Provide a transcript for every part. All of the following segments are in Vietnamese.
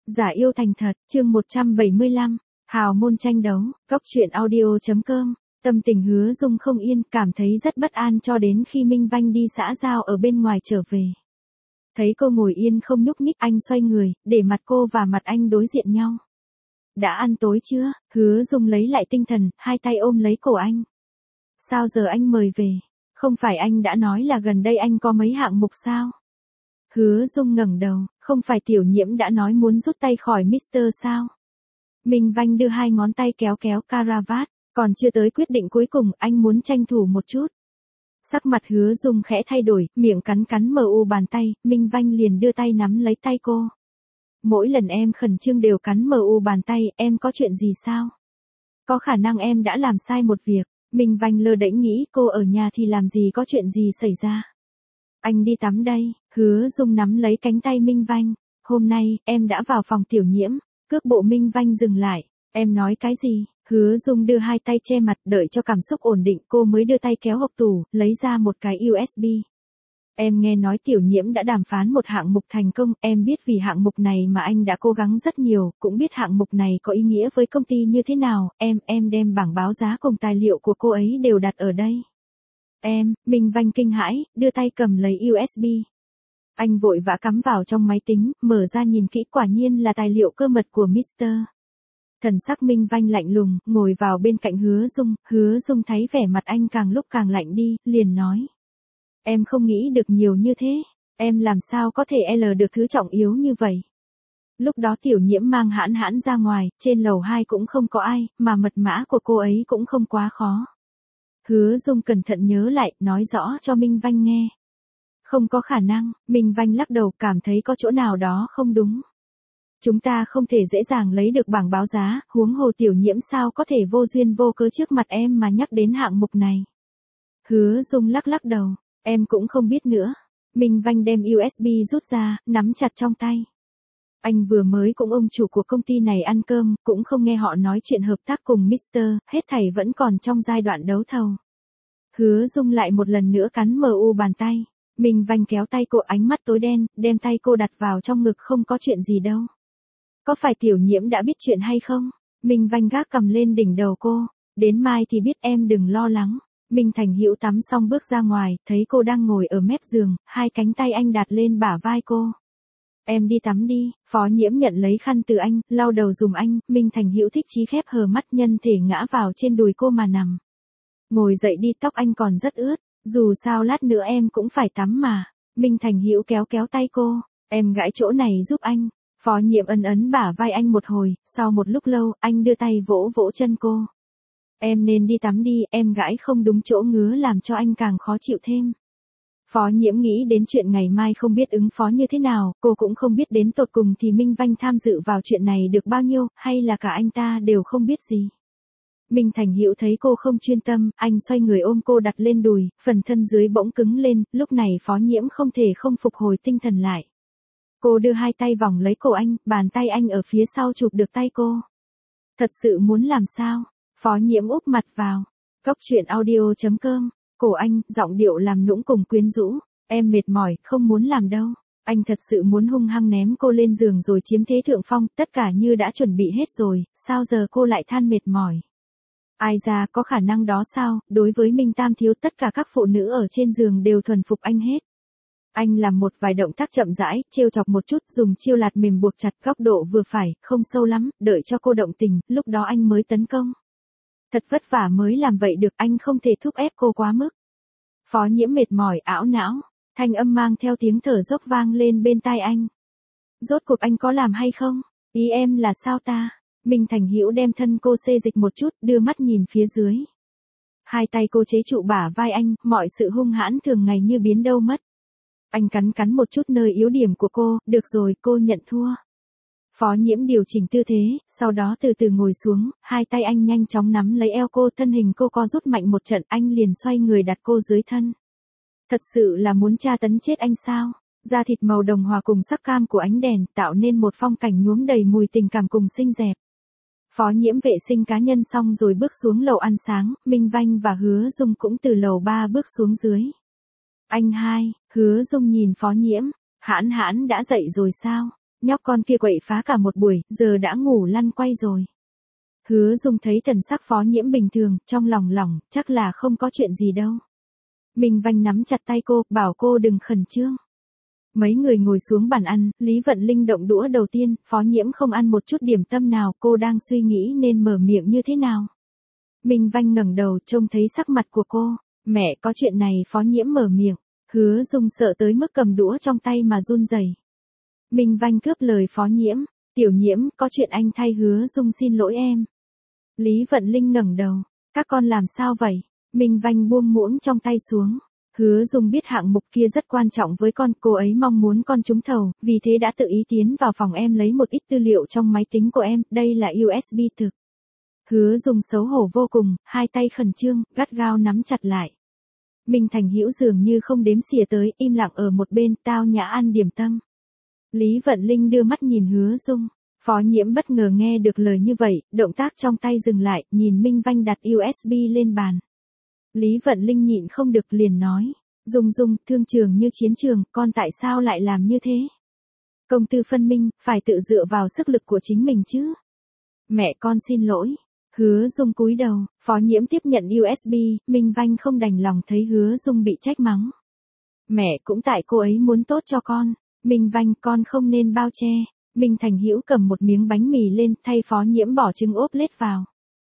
Giả yêu thành thật, chương 175, hào môn tranh đấu, góc truyện audio.com, tâm tình Hứa Dung không yên, cảm thấy rất bất an cho đến khi Minh Vanh đi xã giao ở bên ngoài trở về. Thấy cô ngồi yên không nhúc nhích, anh xoay người, để mặt cô và mặt anh đối diện nhau. Đã ăn tối chưa? Hứa Dung lấy lại tinh thần, hai tay ôm lấy cổ anh. Sao giờ anh mời về? Không phải anh đã nói là gần đây anh có mấy hạng mục sao? Hứa Dung ngẩng đầu, không phải Tiểu Nhiễm đã nói muốn rút tay khỏi Mr. sao? Minh Vanh đưa hai ngón tay kéo kéo caravat, còn chưa tới quyết định cuối cùng, anh muốn tranh thủ một chút. Sắc mặt Hứa Dung khẽ thay đổi, miệng cắn cắn mờ u bàn tay, Minh Vanh liền đưa tay nắm lấy tay cô. Mỗi lần em khẩn trương đều cắn mờ u bàn tay, em có chuyện gì sao? Có khả năng em đã làm sai một việc. Minh Vanh lơ đễnh nghĩ cô ở nhà thì làm gì có chuyện gì xảy ra. Anh đi tắm đây. Hứa Dung nắm lấy cánh tay Minh Vanh. Hôm nay, em đã vào phòng Tiểu Nhiễm. Cước bộ Minh Vanh dừng lại. Em nói cái gì? Hứa Dung đưa hai tay che mặt, đợi cho cảm xúc ổn định, cô mới đưa tay kéo hộc tủ, lấy ra một cái USB. Em nghe nói Tiểu Nhiễm đã đàm phán một hạng mục thành công, em biết vì hạng mục này mà anh đã cố gắng rất nhiều, cũng biết hạng mục này có ý nghĩa với công ty như thế nào, em đem bảng báo giá cùng tài liệu của cô ấy đều đặt ở đây. Minh Vanh kinh hãi, đưa tay cầm lấy USB. Anh vội vã cắm vào trong máy tính, mở ra nhìn kỹ, quả nhiên là tài liệu cơ mật của Mr. Thần sắc Minh Vanh lạnh lùng, ngồi vào bên cạnh Hứa Dung thấy vẻ mặt anh càng lúc càng lạnh đi, liền nói. Em không nghĩ được nhiều như thế, em làm sao có thể được thứ trọng yếu như vậy. Lúc đó Tiểu Nhiễm mang hãn hãn ra ngoài, trên lầu 2 cũng không có ai, mà mật mã của cô ấy cũng không quá khó. Hứa Dung cẩn thận nhớ lại, nói rõ cho Minh Vanh nghe. Không có khả năng, Minh Vanh lắc đầu, cảm thấy có chỗ nào đó không đúng. Chúng ta không thể dễ dàng lấy được bảng báo giá, huống hồ Tiểu Nhiễm sao có thể vô duyên vô cớ trước mặt em mà nhắc đến hạng mục này. Hứa Dung lắc đầu, em cũng không biết nữa. Minh Vanh đem USB rút ra, nắm chặt trong tay. Anh vừa mới cùng ông chủ của công ty này ăn cơm, cũng không nghe họ nói chuyện hợp tác cùng Mr. Hết thảy vẫn còn trong giai đoạn đấu thầu. Hứa Dung lại một lần nữa cắn MU bàn tay. Minh Vanh kéo tay cô, ánh mắt tối đen, đem tay cô đặt vào trong ngực, không có chuyện gì đâu. Có phải Tiểu Nhiễm đã biết chuyện hay không? Minh Vanh gác cầm lên đỉnh đầu cô. Đến mai thì biết, em đừng lo lắng. Minh Thành Hữu tắm xong bước ra ngoài, thấy cô đang ngồi ở mép giường, hai cánh tay anh đặt lên bả vai cô. Em đi tắm đi. Phó Nhiễm nhận lấy khăn từ anh, lau đầu giùm anh. Minh Thành Hữu thích chí khép hờ mắt, nhân thể ngã vào trên đùi cô mà nằm. Ngồi dậy đi, tóc anh còn rất ướt. Dù sao lát nữa em cũng phải tắm mà. Minh Thành Hữu kéo kéo tay cô. Em gãi chỗ này giúp anh. Phó Nhiễm ấn bả vai anh một hồi, sau một lúc lâu, anh đưa tay vỗ vỗ chân cô. Em nên đi tắm đi, em gãi không đúng chỗ ngứa làm cho anh càng khó chịu thêm. Phó Nhiễm nghĩ đến chuyện ngày mai không biết ứng phó như thế nào, cô cũng không biết đến tột cùng thì Minh Vanh tham dự vào chuyện này được bao nhiêu, hay là cả anh ta đều không biết gì. Minh Thành Hữu thấy cô không chuyên tâm, anh xoay người ôm cô đặt lên đùi, phần thân dưới bỗng cứng lên, lúc này Phó Nhiễm không thể không phục hồi tinh thần lại. Cô đưa hai tay vòng lấy cổ anh, bàn tay anh ở phía sau chụp được tay cô. Thật sự muốn làm sao? Phó Nhiễm úp mặt vào. Góc truyện audio.com, cổ anh, giọng điệu làm nũng cùng quyến rũ. Em mệt mỏi, không muốn làm đâu. Anh thật sự muốn hung hăng ném cô lên giường rồi chiếm thế thượng phong, tất cả như đã chuẩn bị hết rồi, sao giờ cô lại than mệt mỏi? Ai ra, có khả năng đó sao? Đối với Minh Tam Thiếu, tất cả các phụ nữ ở trên giường đều thuần phục anh hết. Anh làm một vài động tác chậm rãi, trêu chọc một chút, dùng chiêu lạt mềm buộc chặt, góc độ vừa phải, không sâu lắm, đợi cho cô động tình, lúc đó anh mới tấn công. Thật vất vả mới làm vậy được, anh không thể thúc ép cô quá mức. Phó Nhiễm mệt mỏi, ảo não, thanh âm mang theo tiếng thở dốc vang lên bên tai anh. Rốt cuộc anh có làm hay không? Ý em là sao ta? Minh Thành Hữu đem thân cô xê dịch một chút, đưa mắt nhìn phía dưới. Hai tay cô chế trụ bả vai anh, mọi sự hung hãn thường ngày như biến đâu mất. Anh cắn một chút nơi yếu điểm của cô, được rồi, cô nhận thua. Phó Nhiễm điều chỉnh tư thế, sau đó từ từ ngồi xuống, hai tay anh nhanh chóng nắm lấy eo cô, thân hình cô co rút mạnh một trận, anh liền xoay người đặt cô dưới thân. Thật sự là muốn tra tấn chết anh sao? Da thịt màu đồng hòa cùng sắc cam của ánh đèn, tạo nên một phong cảnh nhuốm đầy mùi tình cảm cùng xinh đẹp. Phó Nhiễm vệ sinh cá nhân xong rồi bước xuống lầu ăn sáng, Minh Vanh và Hứa Dung cũng từ lầu 3 bước xuống dưới. Anh hai, Hứa Dung nhìn Phó Nhiễm, hãn đã dậy rồi sao? Nhóc con kia quậy phá cả một buổi, giờ đã ngủ lăn quay rồi. Hứa Dung thấy thần sắc Phó Nhiễm bình thường, trong lòng lỏng, chắc là không có chuyện gì đâu. Minh Vanh nắm chặt tay cô, bảo cô đừng khẩn trương. Mấy người ngồi xuống bàn ăn, Lý Vận Linh động đũa đầu tiên, Phó Nhiễm không ăn một chút điểm tâm nào, cô đang suy nghĩ nên mở miệng như thế nào. Minh Vanh ngẩng đầu trông thấy sắc mặt của cô, mẹ có chuyện này. Phó Nhiễm mở miệng, Hứa Dung sợ tới mức cầm đũa trong tay mà run rẩy. Minh Vanh cướp lời Phó Nhiễm, Tiểu Nhiễm, có chuyện anh thay Hứa Dung xin lỗi em. Lý Vận Linh ngẩng đầu, các con làm sao vậy? Minh Vanh buông muỗng trong tay xuống. Hứa Dung biết hạng mục kia rất quan trọng với con, cô ấy mong muốn con trúng thầu, vì thế đã tự ý tiến vào phòng em lấy một ít tư liệu trong máy tính của em, đây là USB thực. Hứa Dung xấu hổ vô cùng, hai tay khẩn trương, gắt gao nắm chặt lại. Minh Thành Hữu dường như không đếm xỉa tới, im lặng ở một bên, tao nhã ăn điểm tâm. Lý Vận Linh đưa mắt nhìn Hứa Dung. Phó Nhiễm bất ngờ nghe được lời như vậy, động tác trong tay dừng lại, nhìn Minh Vanh đặt USB lên bàn. Lý Vận Linh nhịn không được liền nói, Dung Dung, thương trường như chiến trường, con tại sao lại làm như thế? Công tư phân minh, phải tự dựa vào sức lực của chính mình chứ. Mẹ con xin lỗi. Hứa Dung cúi đầu, Phó Nhiễm tiếp nhận USB, Minh Vanh không đành lòng thấy Hứa Dung bị trách mắng. Mẹ cũng tại cô ấy muốn tốt cho con. Minh Vanh, con không nên bao che. Minh Thành Hữu cầm một miếng bánh mì lên, thay Phó Nhiễm bỏ trứng ốp lết vào.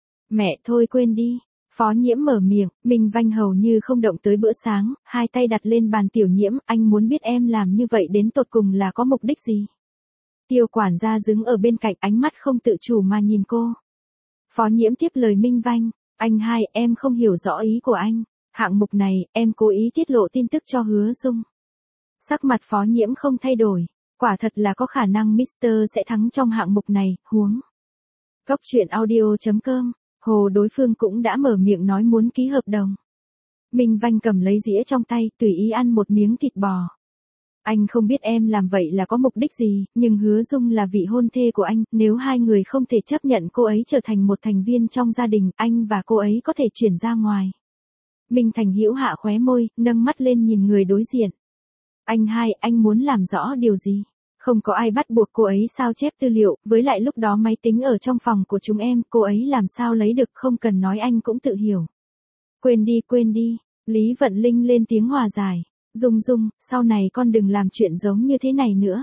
Mẹ thôi quên đi. Phó Nhiễm mở miệng, Minh Vanh hầu như không động tới bữa sáng, hai tay đặt lên bàn. Tiểu Nhiễm, anh muốn biết em làm như vậy đến tột cùng là có mục đích gì? Tiêu quản gia đứng ở bên cạnh, ánh mắt không tự chủ mà nhìn cô. Phó Nhiễm tiếp lời Minh Vanh, anh hai, em không hiểu rõ ý của anh. Hạng mục này, em cố ý tiết lộ tin tức cho Hứa Dung. Sắc mặt Phó Nhiễm không thay đổi, quả thật là có khả năng Mr. sẽ thắng trong hạng mục này, huống. Góc truyện audio.com, hồ đối phương cũng đã mở miệng nói muốn ký hợp đồng. Minh Vanh cầm lấy dĩa trong tay, tùy ý ăn một miếng thịt bò. Anh không biết em làm vậy là có mục đích gì, nhưng Hứa Dung là vị hôn thê của anh, nếu hai người không thể chấp nhận cô ấy trở thành một thành viên trong gia đình, anh và cô ấy có thể chuyển ra ngoài. Minh Thành Hữu hạ khóe môi, nâng mắt lên nhìn người đối diện. Anh hai, anh muốn làm rõ điều gì? Không có ai bắt buộc cô ấy sao chép tư liệu, với lại lúc đó máy tính ở trong phòng của chúng em, cô ấy làm sao lấy được, không cần nói anh cũng tự hiểu. Quên đi, Lý Vận Linh lên tiếng hòa giải. Dung Dung, sau này con đừng làm chuyện giống như thế này nữa.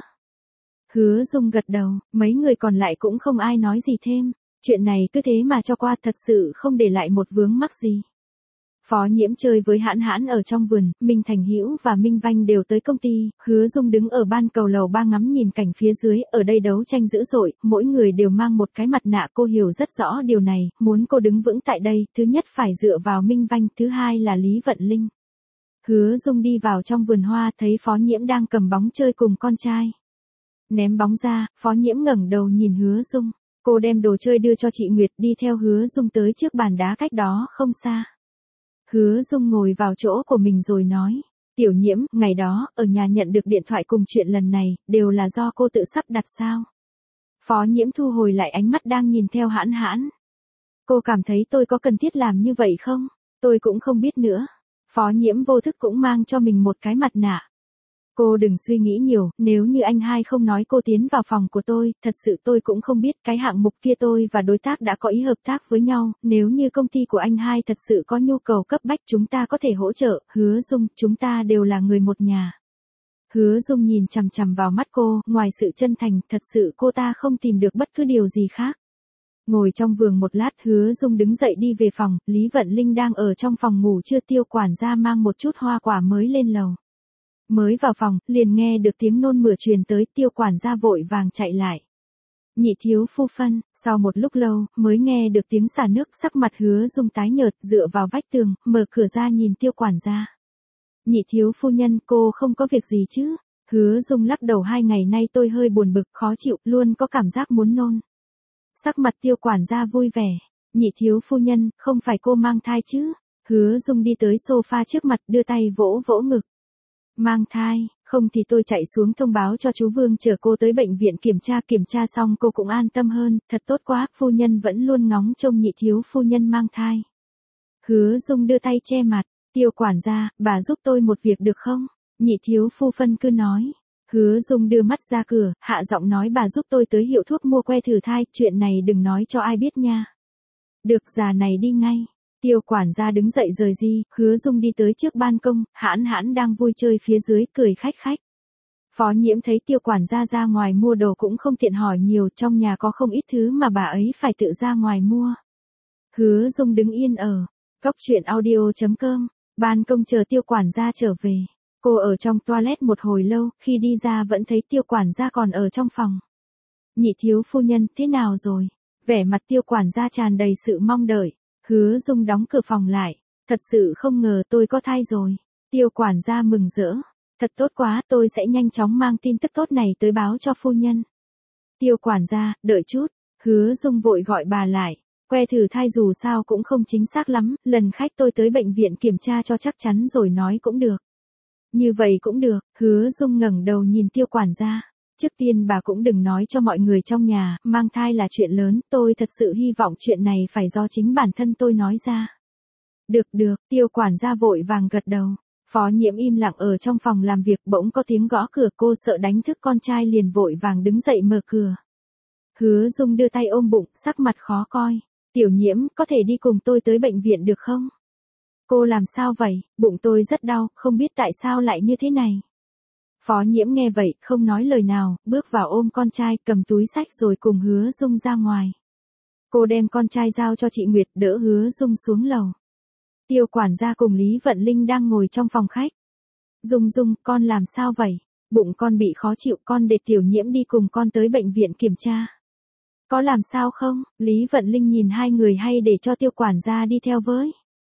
Hứa Dung gật đầu, mấy người còn lại cũng không ai nói gì thêm. Chuyện này cứ thế mà cho qua, thật sự không để lại một vướng mắc gì. Phó Nhiễm chơi với Hãn Hãn ở trong vườn, Minh Thành Hữu và Minh Vanh đều tới công ty, Hứa Dung đứng ở ban cầu lầu 3 ngắm nhìn cảnh phía dưới, ở đây đấu tranh dữ dội, mỗi người đều mang một cái mặt nạ, cô hiểu rất rõ điều này, muốn cô đứng vững tại đây, thứ nhất phải dựa vào Minh Vanh, thứ hai là Lý Vận Linh. Hứa Dung đi vào trong vườn hoa, thấy Phó Nhiễm đang cầm bóng chơi cùng con trai. Ném bóng ra, Phó Nhiễm ngẩng đầu nhìn Hứa Dung, cô đem đồ chơi đưa cho chị Nguyệt, đi theo Hứa Dung tới trước bàn đá cách đó không xa. Hứa Dung ngồi vào chỗ của mình rồi nói, Tiểu Nhiễm, ngày đó, ở nhà nhận được điện thoại cùng chuyện lần này, đều là do cô tự sắp đặt sao? Phó Nhiễm thu hồi lại ánh mắt đang nhìn theo Hãn Hãn. Cô cảm thấy tôi có cần thiết làm như vậy không? Tôi cũng không biết nữa. Phó Nhiễm vô thức cũng mang cho mình một cái mặt nạ. Cô đừng suy nghĩ nhiều, nếu như anh hai không nói cô tiến vào phòng của tôi, thật sự tôi cũng không biết, cái hạng mục kia tôi và đối tác đã có ý hợp tác với nhau, nếu như công ty của anh hai thật sự có nhu cầu cấp bách chúng ta có thể hỗ trợ, Hứa Dung, chúng ta đều là người một nhà. Hứa Dung nhìn chằm chằm vào mắt cô, ngoài sự chân thành, thật sự cô ta không tìm được bất cứ điều gì khác. Ngồi trong vườn một lát, Hứa Dung đứng dậy đi về phòng, Lý Vận Linh đang ở trong phòng ngủ chưa, Tiêu quản gia mang một chút hoa quả mới lên lầu. Mới vào phòng, liền nghe được tiếng nôn mửa truyền tới, Tiêu quản gia vội vàng chạy lại. Nhị thiếu phu phân, sau một lúc lâu, mới nghe được tiếng xả nước, sắc mặt Hứa Dung tái nhợt, dựa vào vách tường, mở cửa ra nhìn Tiêu quản gia. Nhị thiếu phu nhân, cô không có việc gì chứ? Hứa Dung lắc đầu, 2 ngày nay tôi hơi buồn bực, khó chịu, luôn có cảm giác muốn nôn. Sắc mặt Tiêu quản gia vui vẻ. Nhị thiếu phu nhân, không phải cô mang thai chứ? Hứa Dung đi tới sofa trước mặt, đưa tay vỗ vỗ ngực. Mang thai, không thì tôi chạy xuống thông báo cho chú Vương chở cô tới bệnh viện kiểm tra xong cô cũng an tâm hơn, thật tốt quá, phu nhân vẫn luôn ngóng trông nhị thiếu phu nhân mang thai. Hứa Dung đưa tay che mặt, Tiêu quản gia, bà giúp tôi một việc được không? Nhị thiếu phu phân cứ nói. Hứa Dung đưa mắt ra cửa, hạ giọng nói bà giúp tôi tới hiệu thuốc mua que thử thai, chuyện này đừng nói cho ai biết nha. Được, già này đi ngay. Tiêu quản gia đứng dậy rời đi, Hứa Dung đi tới trước ban công, Hãn Hãn đang vui chơi phía dưới, cười khách khách. Phó Nhiễm thấy Tiêu quản gia ra ngoài mua đồ cũng không tiện hỏi nhiều, trong nhà có không ít thứ mà bà ấy phải tự ra ngoài mua. Hứa Dung đứng yên ở cốc truyện audio.com, ban công chờ Tiêu quản gia trở về. Cô ở trong toilet một hồi lâu, khi đi ra vẫn thấy Tiêu quản gia còn ở trong phòng. Nhị thiếu phu nhân, thế nào rồi? Vẻ mặt Tiêu quản gia tràn đầy sự mong đợi. Hứa Dung đóng cửa phòng lại. Thật sự không ngờ tôi có thai rồi. Tiêu quản gia mừng rỡ. Thật tốt quá, tôi sẽ nhanh chóng mang tin tức tốt này tới báo cho phu nhân. Tiêu quản gia, đợi chút. Hứa Dung vội gọi bà lại. Que thử thai dù sao cũng không chính xác lắm, lần khách tôi tới bệnh viện kiểm tra cho chắc chắn rồi nói cũng được. Như vậy cũng được, Hứa Dung ngẩng đầu nhìn Tiêu quản gia. Trước tiên bà cũng đừng nói cho mọi người trong nhà, mang thai là chuyện lớn, tôi thật sự hy vọng chuyện này phải do chính bản thân tôi nói ra. Được được, Tiêu quản gia vội vàng gật đầu. Phó Nhiễm im lặng ở trong phòng làm việc, bỗng có tiếng gõ cửa, cô sợ đánh thức con trai liền vội vàng đứng dậy mở cửa. Hứa Dung đưa tay ôm bụng, sắc mặt khó coi. Tiểu Nhiễm, có thể đi cùng tôi tới bệnh viện được không? Cô làm sao vậy? Bụng tôi rất đau, không biết tại sao lại như thế này. Phó Nhiễm nghe vậy, không nói lời nào, bước vào ôm con trai, cầm túi xách rồi cùng Hứa Dung ra ngoài. Cô đem con trai giao cho chị Nguyệt, đỡ Hứa Dung xuống lầu. Tiêu quản gia cùng Lý Vận Linh đang ngồi trong phòng khách. Dung Dung, con làm sao vậy? Bụng con bị khó chịu, con để Tiểu Nhiễm đi cùng con tới bệnh viện kiểm tra. Có làm sao không? Lý Vận Linh nhìn hai người hay để cho Tiêu quản gia đi theo với.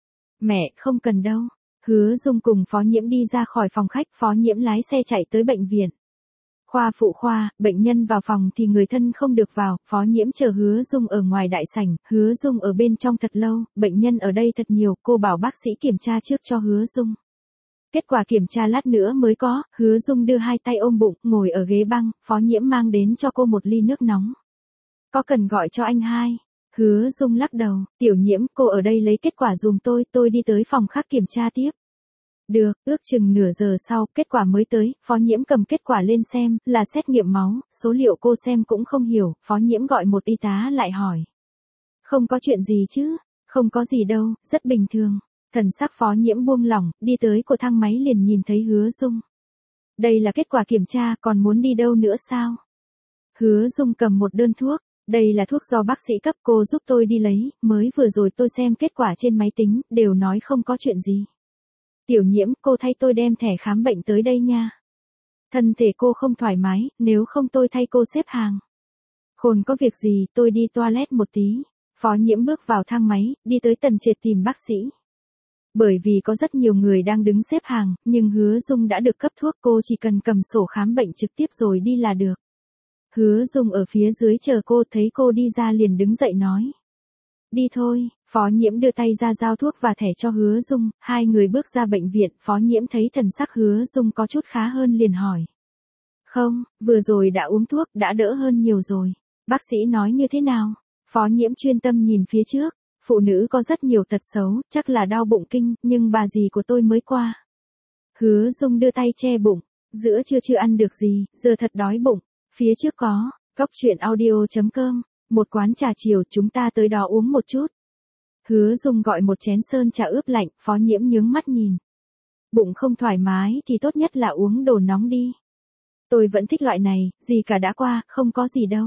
Mẹ, không cần đâu. Hứa Dung cùng Phó Nhiễm đi ra khỏi phòng khách, Phó Nhiễm lái xe chạy tới bệnh viện. Khoa phụ khoa, bệnh nhân vào phòng thì người thân không được vào, Phó Nhiễm chờ Hứa Dung ở ngoài đại sảnh, Hứa Dung ở bên trong thật lâu, bệnh nhân ở đây thật nhiều, cô bảo bác sĩ kiểm tra trước cho Hứa Dung. Kết quả kiểm tra lát nữa mới có, Hứa Dung đưa hai tay ôm bụng, ngồi ở ghế băng, Phó Nhiễm mang đến cho cô một ly nước nóng. Có cần gọi cho anh hai? Hứa Dung lắc đầu, Tiểu Nhiễm, cô ở đây lấy kết quả dùm tôi đi tới phòng khác kiểm tra tiếp. Được, ước chừng nửa giờ sau, kết quả mới tới, Phó Nhiễm cầm kết quả lên xem, là xét nghiệm máu, số liệu cô xem cũng không hiểu, Phó Nhiễm gọi một y tá lại hỏi. Không có chuyện gì chứ? Không có gì đâu, rất bình thường. Thần sắc Phó Nhiễm buông lỏng, đi tới cổ thang máy liền nhìn thấy Hứa Dung. Đây là kết quả kiểm tra, còn muốn đi đâu nữa sao? Hứa Dung cầm một đơn thuốc. Đây là thuốc do bác sĩ cấp, cô giúp tôi đi lấy, mới vừa rồi tôi xem kết quả trên máy tính, đều nói không có chuyện gì. Tiểu Nhiễm, cô thay tôi đem thẻ khám bệnh tới đây nha. Thân thể cô không thoải mái, nếu không tôi thay cô xếp hàng. Khôn có việc gì, tôi đi toilet một tí. Phó Nhiễm bước vào thang máy, đi tới tầng trệt tìm bác sĩ. Bởi vì có rất nhiều người đang đứng xếp hàng, nhưng Hứa Dung đã được cấp thuốc, cô chỉ cần cầm sổ khám bệnh trực tiếp rồi đi là được. Hứa Dung ở phía dưới chờ cô, thấy cô đi ra liền đứng dậy nói. Đi thôi, Phó Nhiễm đưa tay ra giao thuốc và thẻ cho Hứa Dung, hai người bước ra bệnh viện, Phó Nhiễm thấy thần sắc Hứa Dung có chút khá hơn liền hỏi. Không, vừa rồi đã uống thuốc, đã đỡ hơn nhiều rồi. Bác sĩ nói như thế nào? Phó Nhiễm chuyên tâm nhìn phía trước, phụ nữ có rất nhiều tật xấu, chắc là đau bụng kinh, nhưng bà dì của tôi mới qua. Hứa Dung đưa tay che bụng, giữa trưa chưa ăn được gì, giờ thật đói bụng. Phía trước có, cốc truyện audio.com, một quán trà chiều, chúng ta tới đó uống một chút. Hứa Dung gọi một chén sơn trà ướp lạnh, Phó Nhiễm nhướng mắt nhìn. Bụng không thoải mái thì tốt nhất là uống đồ nóng đi. Tôi vẫn thích loại này, gì cả đã qua, không có gì đâu.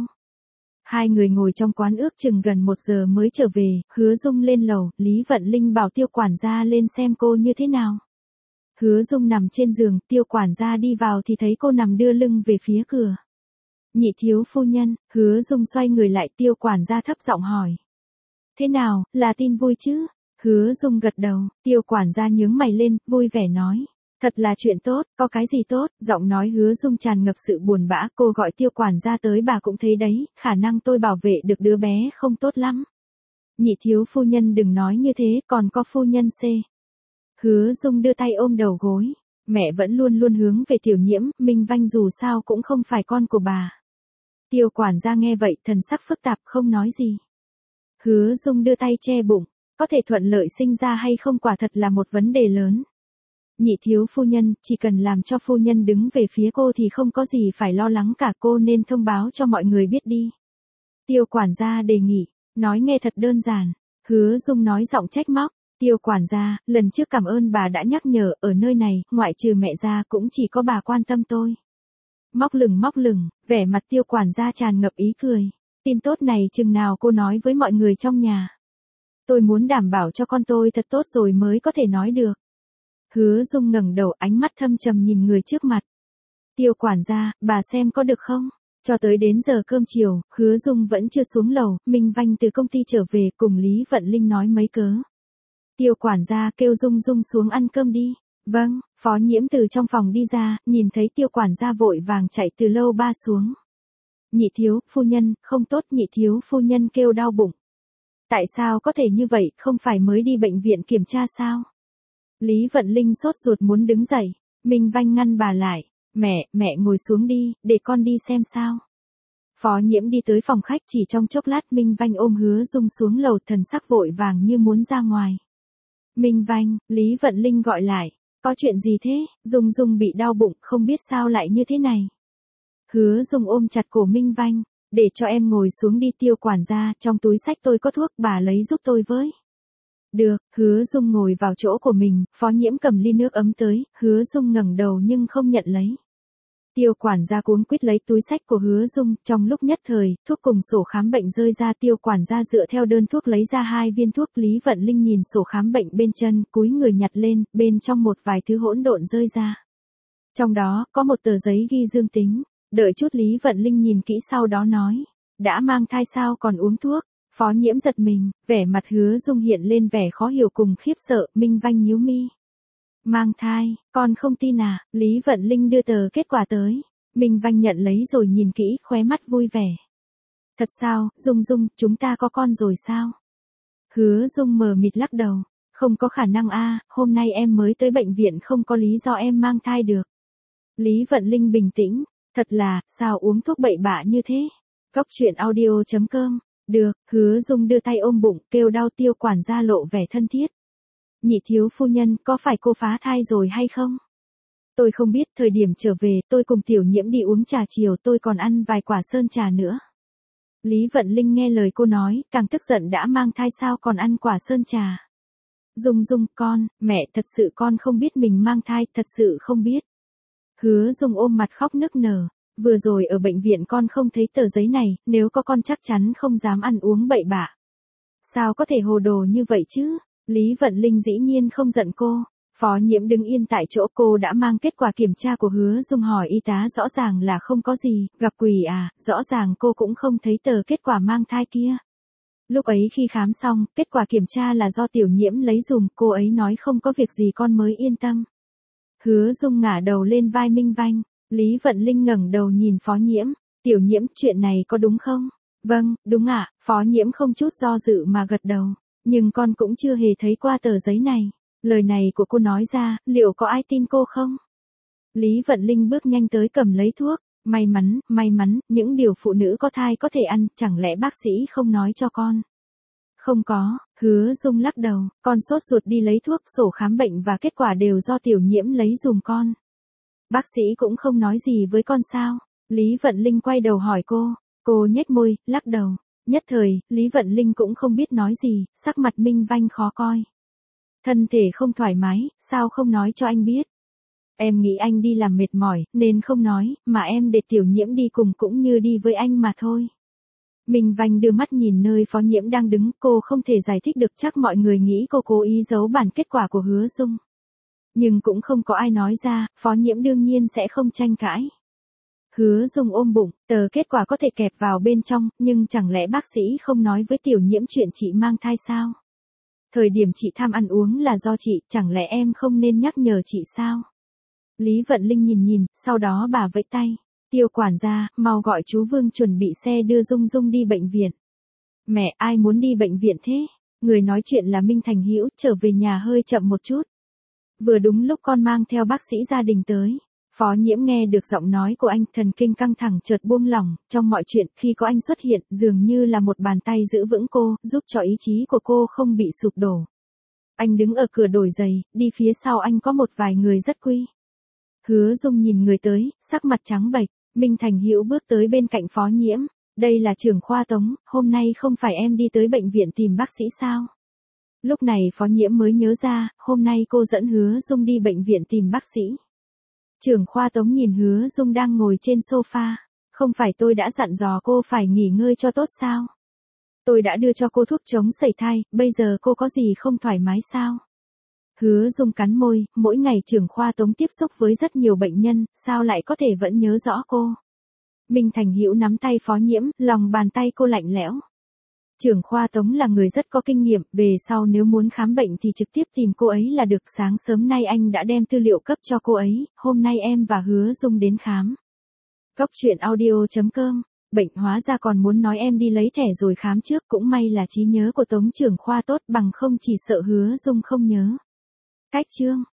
Hai người ngồi trong quán ước chừng gần 1 giờ mới trở về, Hứa Dung lên lầu, Lý Vận Linh bảo Tiêu quản gia lên xem cô như thế nào. Hứa Dung nằm trên giường, Tiêu quản gia đi vào thì thấy cô nằm đưa lưng về phía cửa. Nhị thiếu phu nhân, Hứa Dung xoay người lại, Tiêu quản gia thấp giọng hỏi. Thế nào, là tin vui chứ? Hứa Dung gật đầu, Tiêu quản gia nhướng mày lên, vui vẻ nói. Thật là chuyện tốt, có cái gì tốt? Giọng nói Hứa Dung tràn ngập sự buồn bã, cô gọi Tiêu quản gia tới, bà cũng thấy đấy, khả năng tôi bảo vệ được đứa bé không tốt lắm. Nhị thiếu phu nhân đừng nói như thế, còn có phu nhân C. Hứa Dung đưa tay ôm đầu gối. Mẹ vẫn luôn luôn hướng về Tiểu Nhiễm, Minh Vanh dù sao cũng không phải con của bà. Tiêu quản gia nghe vậy, thần sắc phức tạp không nói gì. Hứa Dung đưa tay che bụng, có thể thuận lợi sinh ra hay không quả thật là một vấn đề lớn. Nhị thiếu phu nhân, chỉ cần làm cho phu nhân đứng về phía cô thì không có gì phải lo lắng cả, cô nên thông báo cho mọi người biết đi. Tiêu quản gia đề nghị, nói nghe thật đơn giản. Hứa Dung nói giọng trách móc. Tiêu quản gia, lần trước cảm ơn bà đã nhắc nhở, ở nơi này, ngoại trừ mẹ ra cũng chỉ có bà quan tâm tôi. Móc lửng, vẻ mặt tiêu quản gia tràn ngập ý cười. Tin tốt này chừng nào cô nói với mọi người trong nhà. Tôi muốn đảm bảo cho con tôi thật tốt rồi mới có thể nói được. Hứa Dung ngẩng đầu, ánh mắt thâm trầm nhìn người trước mặt. Tiêu quản gia, bà xem có được không? Cho tới đến giờ cơm chiều, Hứa Dung vẫn chưa xuống lầu, Minh Vanh từ công ty trở về cùng Lý Vận Linh nói mấy cớ. Tiêu quản gia kêu Dung Dung xuống ăn cơm đi. Vâng, Phó Nhiễm từ trong phòng đi ra, nhìn thấy tiêu quản gia vội vàng chạy từ lâu ba xuống. Nhị thiếu, phu nhân, không tốt, nhị thiếu phu nhân kêu đau bụng. Tại sao có thể như vậy, không phải mới đi bệnh viện kiểm tra sao? Lý Vận Linh sốt ruột muốn đứng dậy, Minh Vanh ngăn bà lại. Mẹ ngồi xuống đi, để con đi xem sao. Phó Nhiễm đi tới phòng khách, chỉ trong chốc lát Minh Vanh ôm Hứa Dung xuống lầu, thần sắc vội vàng như muốn ra ngoài. Minh Vanh, Lý Vận Linh gọi lại. Có chuyện gì thế? Dung Dung bị đau bụng, không biết sao lại như thế này. Hứa Dung ôm chặt cổ Minh Vanh, để cho em ngồi xuống đi. Tiêu quản gia, trong túi sách tôi có thuốc, bà lấy giúp tôi với. Được, Hứa Dung ngồi vào chỗ của mình, Phó Nhiễm cầm ly nước ấm tới, Hứa Dung ngẩng đầu nhưng không nhận lấy. Tiêu quản gia cuống quýt lấy túi sách của Hứa Dung, trong lúc nhất thời, thuốc cùng sổ khám bệnh rơi ra. Tiêu quản gia dựa theo đơn thuốc lấy ra 2 viên thuốc. Lý Vận Linh nhìn sổ khám bệnh bên chân, cúi người nhặt lên, bên trong một vài thứ hỗn độn rơi ra. Trong đó, có một tờ giấy ghi dương tính. Đợi chút Lý Vận Linh nhìn kỹ sau đó nói. Đã mang thai sao còn uống thuốc? Phó Nhiễm giật mình, vẻ mặt Hứa Dung hiện lên vẻ khó hiểu cùng khiếp sợ. Minh Vanh nhíu mi. Mang thai, con không tin à? Lý Vận Linh đưa tờ kết quả tới. Minh Vanh nhận lấy rồi nhìn kỹ, khóe mắt vui vẻ. Thật sao, Dung Dung, chúng ta có con rồi sao? Hứa Dung mờ mịt lắc đầu. Không có khả năng a, hôm nay em mới tới bệnh viện, không có lý do em mang thai được. Lý Vận Linh bình tĩnh. Thật là, sao uống thuốc bậy bạ như thế? Cóc truyện audio.com. Được, Hứa Dung đưa tay ôm bụng, kêu đau. Tiêu quản gia lộ vẻ thân thiết. Nhị thiếu phu nhân, có phải cô phá thai rồi hay không? Tôi không biết, thời điểm trở về, tôi cùng Tiểu Nhiễm đi uống trà chiều, tôi còn ăn vài quả sơn trà nữa. Lý Vận Linh nghe lời cô nói, càng tức giận, đã mang thai sao còn ăn quả sơn trà. Dung Dung, mẹ, thật sự con không biết mình mang thai, thật sự không biết. Hứa Dung ôm mặt khóc nức nở. Vừa rồi ở bệnh viện con không thấy tờ giấy này, nếu có con chắc chắn không dám ăn uống bậy bạ. Sao có thể hồ đồ như vậy chứ? Lý Vận Linh dĩ nhiên không giận cô. Phó Nhiễm đứng yên tại chỗ, cô đã mang kết quả kiểm tra của Hứa Dung hỏi y tá, rõ ràng là không có gì, gặp quỷ à, rõ ràng cô cũng không thấy tờ kết quả mang thai kia. Lúc ấy khi khám xong, kết quả kiểm tra là do Tiểu Nhiễm lấy dùm, cô ấy nói không có việc gì con mới yên tâm. Hứa Dung ngả đầu lên vai Minh Vanh, Lý Vận Linh ngẩng đầu nhìn Phó Nhiễm, Tiểu Nhiễm, chuyện này có đúng không? Vâng, đúng ạ, Phó Nhiễm không chút do dự mà gật đầu. Nhưng con cũng chưa hề thấy qua tờ giấy này. Lời này của cô nói ra, liệu có ai tin cô không? Lý Vận Linh bước nhanh tới cầm lấy thuốc. May mắn, những điều phụ nữ có thai có thể ăn, chẳng lẽ bác sĩ không nói cho con? Không có, Hứa Dung lắc đầu, con sốt ruột đi lấy thuốc, sổ khám bệnh và kết quả đều do Tiểu Nhiễm lấy dùm con. Bác sĩ cũng không nói gì với con sao? Lý Vận Linh quay đầu hỏi cô nhếch môi, lắc đầu. Nhất thời, Lý Vận Linh cũng không biết nói gì, sắc mặt Minh Vanh khó coi. Thân thể không thoải mái, sao không nói cho anh biết? Em nghĩ anh đi làm mệt mỏi, nên không nói, mà em để Tiểu Nhiễm đi cùng cũng như đi với anh mà thôi. Minh Vanh đưa mắt nhìn nơi Phó Nhiễm đang đứng, cô không thể giải thích được, chắc mọi người nghĩ cô cố ý giấu bản kết quả của Hứa Dung. Nhưng cũng không có ai nói ra, Phó Nhiễm đương nhiên sẽ không tranh cãi. Hứa Dung ôm bụng, tờ kết quả có thể kẹp vào bên trong, nhưng chẳng lẽ bác sĩ không nói với Tiểu Nhiễm chuyện chị mang thai sao? Thời điểm chị tham ăn uống là do chị, chẳng lẽ em không nên nhắc nhở chị sao? Lý Vận Linh nhìn, sau đó bà vẫy tay. Tiêu quản gia, mau gọi chú Vương chuẩn bị xe đưa Dung Dung đi bệnh viện. Mẹ, ai muốn đi bệnh viện thế? Người nói chuyện là Minh Thành Hữu, trở về nhà hơi chậm một chút. Vừa đúng lúc con mang theo bác sĩ gia đình tới. Phó Nhiễm nghe được giọng nói của anh, thần kinh căng thẳng chợt buông lỏng, trong mọi chuyện, khi có anh xuất hiện, dường như là một bàn tay giữ vững cô, giúp cho ý chí của cô không bị sụp đổ. Anh đứng ở cửa đổi giày, đi phía sau anh có một vài người rất quý. Hứa Dung nhìn người tới, sắc mặt trắng bệch. Minh Thành Hữu bước tới bên cạnh Phó Nhiễm. Đây là trưởng khoa Tống, hôm nay không phải em đi tới bệnh viện tìm bác sĩ sao? Lúc này Phó Nhiễm mới nhớ ra, hôm nay cô dẫn Hứa Dung đi bệnh viện tìm bác sĩ. Trưởng khoa Tống nhìn Hứa Dung đang ngồi trên sofa. Không phải tôi đã dặn dò cô phải nghỉ ngơi cho tốt sao? Tôi đã đưa cho cô thuốc chống sẩy thai, bây giờ cô có gì không thoải mái sao? Hứa Dung cắn môi, mỗi ngày trưởng khoa Tống tiếp xúc với rất nhiều bệnh nhân, sao lại có thể vẫn nhớ rõ cô? Minh Thành Hữu nắm tay Phó Nhiễm, lòng bàn tay cô lạnh lẽo. Trưởng khoa Tống là người rất có kinh nghiệm, về sau nếu muốn khám bệnh thì trực tiếp tìm cô ấy là được. Sáng sớm nay anh đã đem tư liệu cấp cho cô ấy, hôm nay em và Hứa Dung đến khám. Cóc truyện audio.com. Bệnh hóa ra còn muốn nói em đi lấy thẻ rồi khám trước, cũng may là trí nhớ của Tống trưởng khoa tốt, bằng không chỉ sợ Hứa Dung không nhớ. Cách chương